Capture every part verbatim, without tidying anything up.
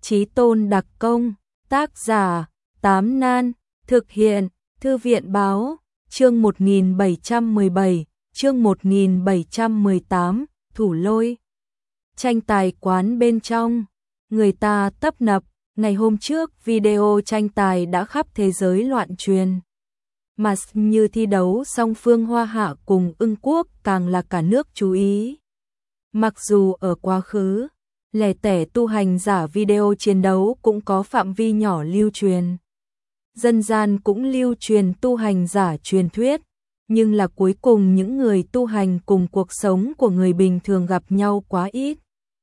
Chí Tôn đặc công, tác giả, Tám Nan, thực hiện, Thư viện báo, chương một nghìn bảy trăm mười bảy, chương một nghìn bảy trăm mười tám, thủ lôi. Tranh tài quán bên trong, người ta tấp nập, ngày hôm trước video tranh tài đã khắp thế giới loạn truyền. Mà như thi đấu song phương Hoa Hạ cùng Ưng Quốc càng là cả nước chú ý. Mặc dù ở quá khứ, lẻ tẻ tu hành giả video chiến đấu cũng có phạm vi nhỏ lưu truyền. Dân gian cũng lưu truyền tu hành giả truyền thuyết, nhưng là cuối cùng những người tu hành cùng cuộc sống của người bình thường gặp nhau quá ít.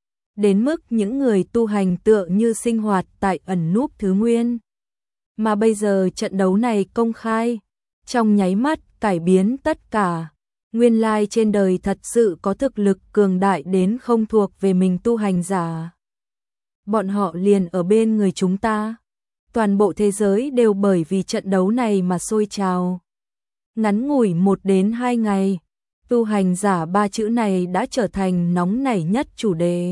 Đến mức những người tu hành tựa như sinh hoạt tại ẩn núp thứ nguyên. Mà bây giờ trận đấu này công khai, trong nháy mắt cải biến tất cả. Nguyên lai trên đời thật sự có thực lực cường đại đến không thuộc về mình tu hành giả. Bọn họ liền ở bên người chúng ta. Toàn bộ thế giới đều bởi vì trận đấu này mà sôi trào. Ngắn ngủi một đến hai ngày, tu hành giả ba chữ này đã trở thành nóng nảy nhất chủ đề.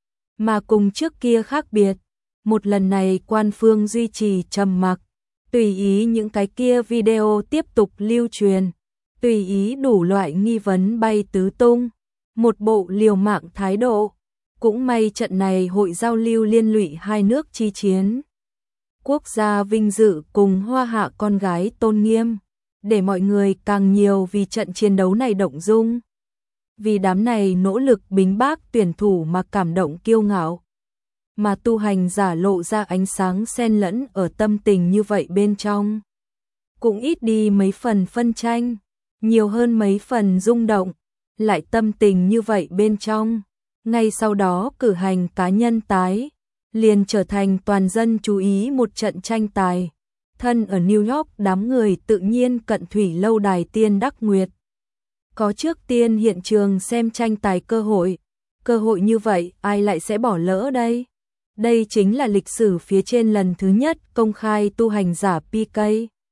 Mà cùng trước kia khác biệt, một lần này quan phương duy trì trầm mặc, tùy ý những cái kia video tiếp tục lưu truyền, tùy ý đủ loại nghi vấn bay tứ tung, một bộ liều mạng thái độ. Cũng may trận này hội giao lưu liên lụy hai nước chi chiến. Quốc gia vinh dự cùng Hoa Hạ con gái tôn nghiêm, để mọi người càng nhiều vì trận chiến đấu này động dung. Vì đám này nỗ lực bính bác tuyển thủ mà cảm động kiêu ngạo. Mà tu hành giả lộ ra ánh sáng xen lẫn ở tâm tình như vậy bên trong. Cũng ít đi mấy phần phân tranh, nhiều hơn mấy phần rung động, lại tâm tình như vậy bên trong. Ngay sau đó cử hành cá nhân tái, liền trở thành toàn dân chú ý một trận tranh tài. Thân ở New York đám người tự nhiên cận thủy lâu đài Tiên Đắc Nguyệt. Có trước tiên hiện trường xem tranh tài cơ hội. Cơ hội như vậy ai lại sẽ bỏ lỡ đây? Đây chính là lịch sử phía trên lần thứ nhất công khai tu hành giả pê ca.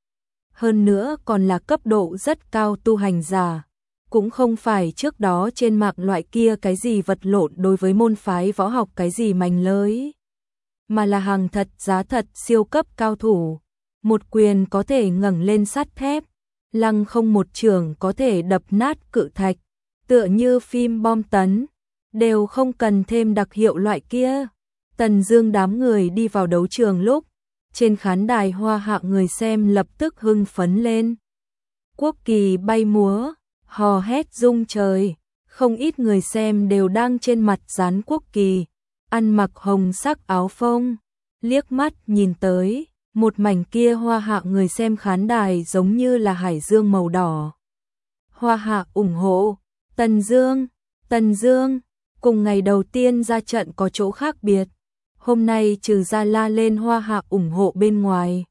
Hơn nữa còn là cấp độ rất cao tu hành giả. Cũng không phải trước đó trên mạng loại kia cái gì vật lộn đối với môn phái võ học cái gì mành lới. Mà là hàng thật giá thật siêu cấp cao thủ. Một quyền có thể ngẩng lên sắt thép, lăng không một trường có thể đập nát cự thạch, tựa như phim bom tấn, đều không cần thêm đặc hiệu loại kia. Tần Dương đám người đi vào đấu trường lúc, trên khán đài Hoa Hạ người xem lập tức hưng phấn lên. Quốc kỳ bay múa, hò hét rung trời, không ít người xem đều đang trên mặt dán quốc kỳ, ăn mặc hồng sắc áo phông, liếc mắt nhìn tới, một mảnh kia Hoa Hạ người xem khán đài giống như là hải dương màu đỏ. Hoa Hạ ủng hộ, Tần Dương, Tần Dương, cùng ngày đầu tiên ra trận có chỗ khác biệt. Hôm nay trừ ra la lên Hoa Hạ ủng hộ bên ngoài,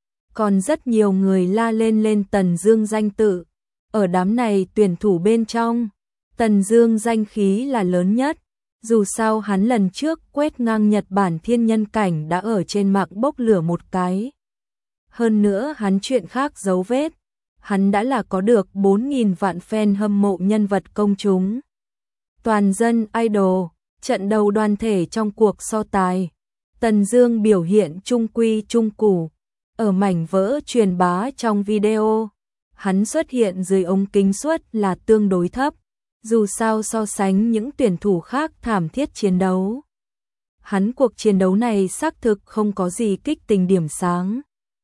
còn rất nhiều người la lên lên Tần Dương danh tự. Ở đám này tuyển thủ bên trong, Tần Dương danh khí là lớn nhất. Dù sao hắn lần trước quét ngang Nhật Bản thiên nhân cảnh đã ở trên mạng bốc lửa một cái. Hơn nữa hắn chuyện khác dấu vết, hắn đã là có được bốn nghìn vạn fan hâm mộ nhân vật công chúng. Toàn dân idol, trận đầu đoàn thể trong cuộc so tài. Tần Dương biểu hiện trung quy trung củ, ở mảnh vỡ truyền bá trong video. Hắn xuất hiện dưới ống kính suất là tương đối thấp. Dù sao so sánh những tuyển thủ khác thảm thiết chiến đấu, hắn cuộc chiến đấu này xác thực không có gì kích tình điểm sáng.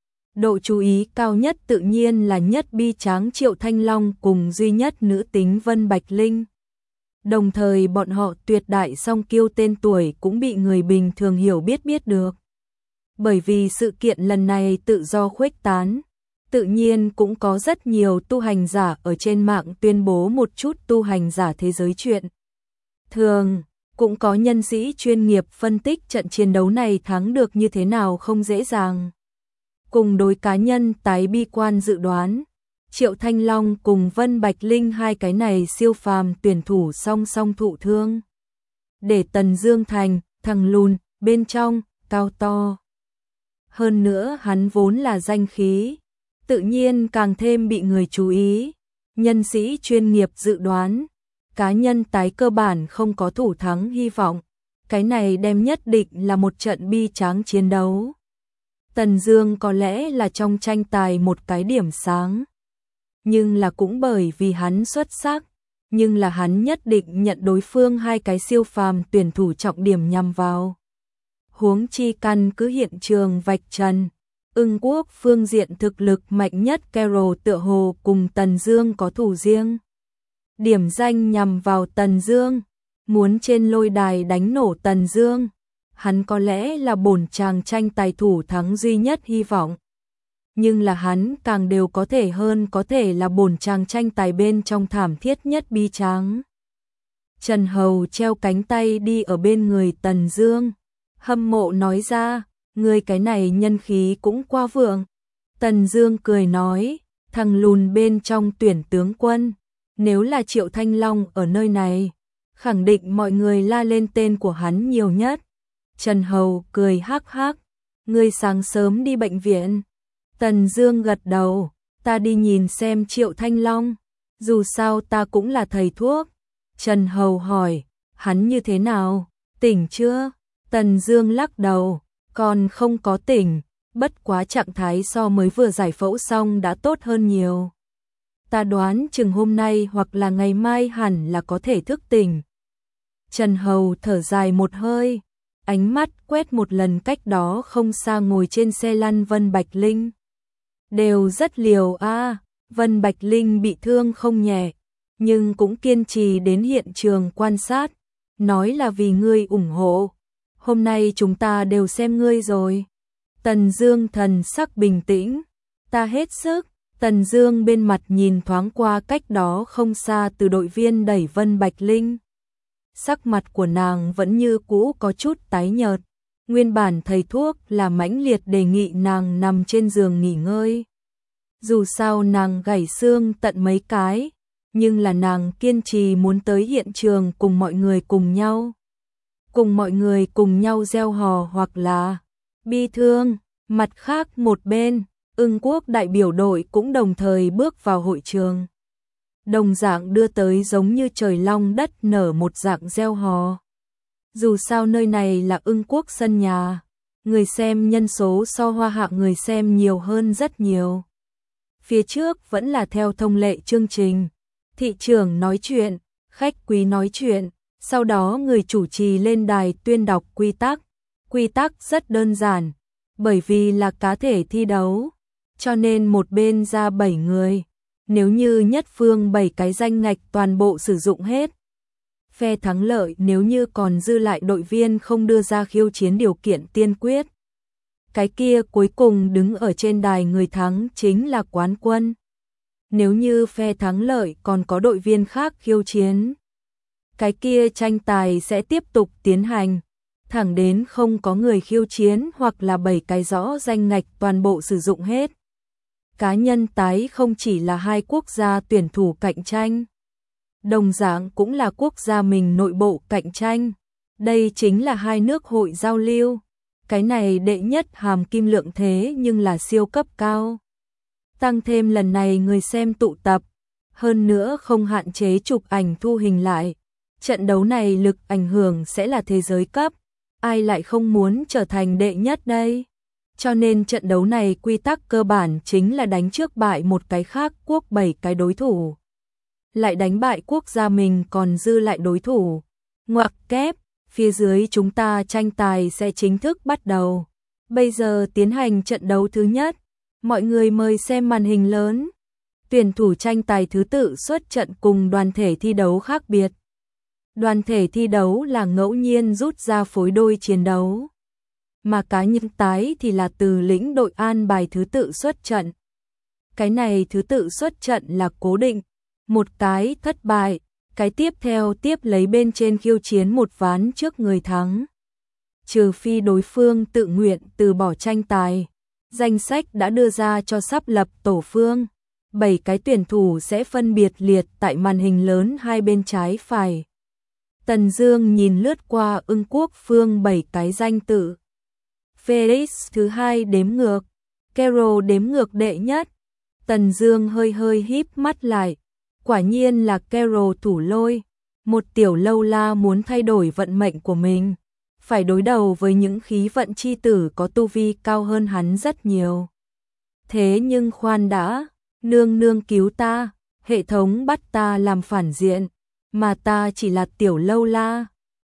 Độ chú ý cao nhất tự nhiên là nhất bi tráng Triệu Thanh Long cùng duy nhất nữ tính Vân Bạch Linh. Đồng thời bọn họ tuyệt đại song kiêu tên tuổi cũng bị người bình thường hiểu biết biết được. Bởi vì sự kiện lần này tự do khuếch tán, tự nhiên cũng có rất nhiều tu hành giả ở trên mạng tuyên bố một chút tu hành giả thế giới chuyện. Thường, cũng có nhân sĩ chuyên nghiệp phân tích trận chiến đấu này thắng được như thế nào không dễ dàng. Cùng đối cá nhân tái bi quan dự đoán, Triệu Thanh Long cùng Vân Bạch Linh hai cái này siêu phàm tuyển thủ song song thụ thương. Để Tần Dương thành, thằng lùn, bên trong, cao to. Hơn nữa hắn vốn là danh khí, tự nhiên càng thêm bị người chú ý. Nhân sĩ chuyên nghiệp dự đoán, cá nhân tái cơ bản không có thủ thắng hy vọng. cái này đem nhất định là một trận bi tráng chiến đấu. Tần Dương có lẽ là trong tranh tài một cái điểm sáng, nhưng là cũng bởi vì hắn xuất sắc, nhưng là hắn nhất định nhận đối phương hai cái siêu phàm tuyển thủ trọng điểm nhằm vào. Huống chi căn cứ hiện trường vạch trần, Ưng Quốc phương diện thực lực mạnh nhất Carol tựa hồ cùng Tần Dương có thủ riêng. Điểm danh nhằm vào Tần Dương, muốn trên lôi đài đánh nổ Tần Dương, hắn có lẽ là bổn chàng tranh tài thủ thắng duy nhất hy vọng. Nhưng là hắn càng đều có thể hơn có thể là bổn chàng tranh tài bên trong thảm thiết nhất bi tráng. Trần Hầu treo cánh tay đi ở bên người Tần Dương, hâm mộ nói ra, người cái này nhân khí cũng quá vượng. Tần Dương cười nói, thằng lùn bên trong tuyển tướng quân, nếu là Triệu Thanh Long ở nơi này, khẳng định mọi người la lên tên của hắn nhiều nhất. Trần Hầu cười hắc hắc, ngươi sáng sớm đi bệnh viện. Tần Dương gật đầu, ta đi nhìn xem Triệu Thanh Long, dù sao ta cũng là thầy thuốc. Trần Hầu hỏi, hắn như thế nào, tỉnh chưa? Tần Dương lắc đầu, còn không có tỉnh, bất quá trạng thái so mới vừa giải phẫu xong đã tốt hơn nhiều. Ta đoán chừng hôm nay hoặc là ngày mai hẳn là có thể thức tỉnh. Trần Hầu thở dài một hơi, ánh mắt quét một lần cách đó không xa ngồi trên xe lăn Vân Bạch Linh. Đều rất liều a, à, Vân Bạch Linh bị thương không nhẹ, nhưng cũng kiên trì đến hiện trường quan sát, nói là vì ngươi ủng hộ. Hôm nay chúng ta đều xem ngươi rồi. Tần Dương thần sắc bình tĩnh, ta hết sức. Tần Dương bên mặt nhìn thoáng qua cách đó không xa từ đội viên đẩy Vân Bạch Linh. Sắc mặt của nàng vẫn như cũ có chút tái nhợt. Nguyên bản thầy thuốc là mãnh liệt đề nghị nàng nằm trên giường nghỉ ngơi. Dù sao nàng gãy xương tận mấy cái, nhưng là nàng kiên trì muốn tới hiện trường cùng mọi người cùng nhau. Cùng mọi người cùng nhau reo hò hoặc là bi thương. Mặt khác một bên, Ưng Quốc đại biểu đội cũng đồng thời bước vào hội trường. Đồng dạng đưa tới giống như trời long đất nở một dạng reo hò. Dù sao nơi này là Ưng Quốc sân nhà, người xem nhân số so Hoa Hạ người xem nhiều hơn rất nhiều. Phía trước vẫn là theo thông lệ chương trình, thị trưởng nói chuyện, khách quý nói chuyện, sau đó người chủ trì lên đài tuyên đọc quy tắc. Quy tắc rất đơn giản, bởi vì là cá thể thi đấu, cho nên một bên ra bảy người, nếu như nhất phương bảy cái danh ngạch toàn bộ sử dụng hết. Phe thắng lợi nếu như còn dư lại đội viên không đưa ra khiêu chiến điều kiện tiên quyết. Cái kia cuối cùng đứng ở trên đài người thắng chính là quán quân. Nếu như phe thắng lợi còn có đội viên khác khiêu chiến, cái kia tranh tài sẽ tiếp tục tiến hành, thẳng đến không có người khiêu chiến hoặc là bảy cái rõ danh ngạch toàn bộ sử dụng hết. Cá nhân tái không chỉ là hai quốc gia tuyển thủ cạnh tranh, đồng dạng cũng là quốc gia mình nội bộ cạnh tranh. Đây chính là hai nước hội giao lưu. Cái này đệ nhất hàm kim lượng thế nhưng là siêu cấp cao. Tăng thêm lần này người xem tụ tập, hơn nữa không hạn chế chụp ảnh thu hình lại. Trận đấu này lực ảnh hưởng sẽ là thế giới cấp, ai lại không muốn trở thành đệ nhất đây. Cho nên trận đấu này quy tắc cơ bản chính là đánh trước bại một cái khác quốc bảy cái đối thủ, lại đánh bại quốc gia mình còn dư lại đối thủ. Ngoặc kép, phía dưới chúng ta tranh tài sẽ chính thức bắt đầu. Bây giờ tiến hành trận đấu thứ nhất, mọi người mời xem màn hình lớn. Tuyển thủ tranh tài thứ tự xuất trận cùng đoàn thể thi đấu khác biệt. Đoàn thể thi đấu là ngẫu nhiên rút ra phối đôi chiến đấu, mà cá nhân tái thì là từ lĩnh đội an bài thứ tự xuất trận. Cái này thứ tự xuất trận là cố định, một cái thất bại, cái tiếp theo tiếp lấy bên trên khiêu chiến một ván trước người thắng. Trừ phi đối phương tự nguyện từ bỏ tranh tài, danh sách đã đưa ra cho sắp lập tổ phương. Bảy cái tuyển thủ sẽ phân biệt liệt tại màn hình lớn hai bên trái phải. Tần Dương nhìn lướt qua Ưng Quốc phương bảy cái danh tự. Felix thứ hai đếm ngược, Carol đếm ngược đệ nhất. Tần Dương hơi hơi híp mắt lại, quả nhiên là Carol thủ lôi, một tiểu lâu la muốn thay đổi vận mệnh của mình, phải đối đầu với những khí vận chi tử có tu vi cao hơn hắn rất nhiều. Thế nhưng khoan đã, nương nương cứu ta, hệ thống bắt ta làm phản diện, mà ta chỉ là tiểu lâu la,